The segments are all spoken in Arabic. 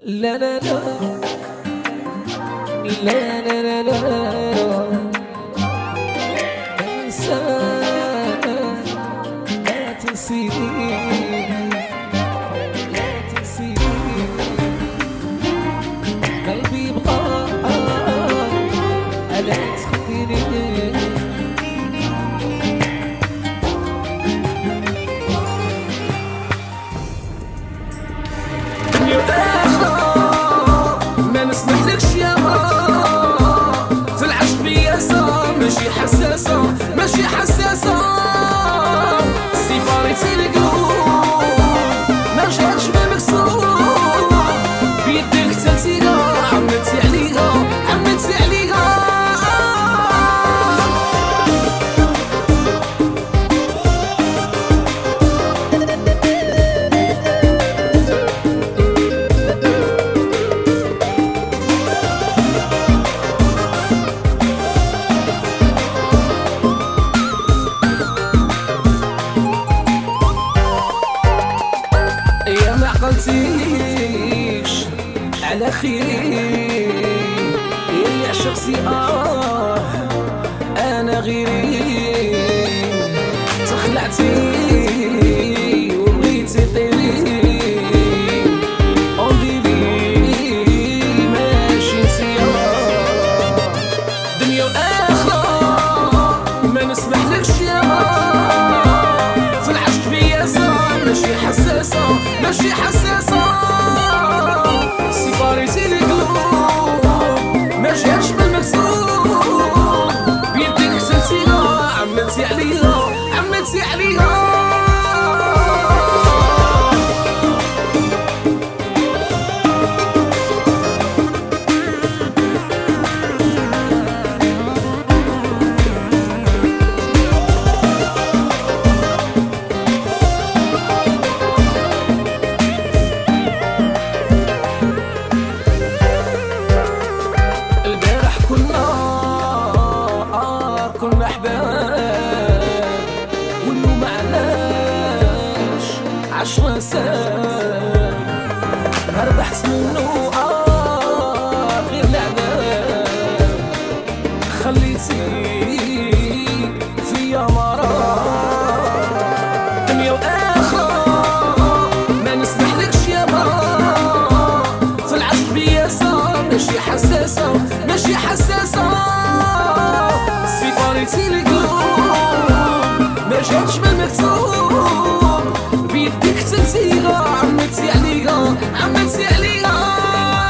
لا لا لا لا لا لا لا انسان لا تنسيني لا تنسيني قلبي يبقى ألا تخليني ما نسمحلكش يا في العشق بياسة ماشي حساسة ماشي حساسة سيباريتي القلوب ما جاتش بمكسور بيدك تلتيها عملتي عليها عملتي عليها يا ما عقلتيش على خيري اللي عشق سي انا غيري تخلعتي وبغيتي طيري اونبيبي ماشي نسيا دنيا واخرى ما نسمحلكش يا في العشق بياسة ماشي حساسة ماشي حساسة سيباريتي القلوب ما جاتش بالمكسور بيدك غسلتيها عملتي عليها عملتي عليها كنا احباب واليوم معلاش 10 سنين ربحت منه غير العذاب خليتي فيا مرار دنيا واخرى ما نسمحلكش يا في العشق بياسة ماشي حساسة ماشي حساسة سيباريتي القلوب ما جاتش بالمكتوب بيدك تنسيها عملتي عليها عملتي عليها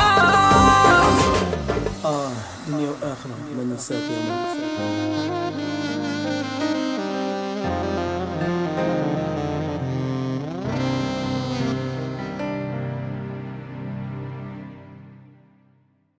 دنيا وآخرة ما ننساك يا مولاي.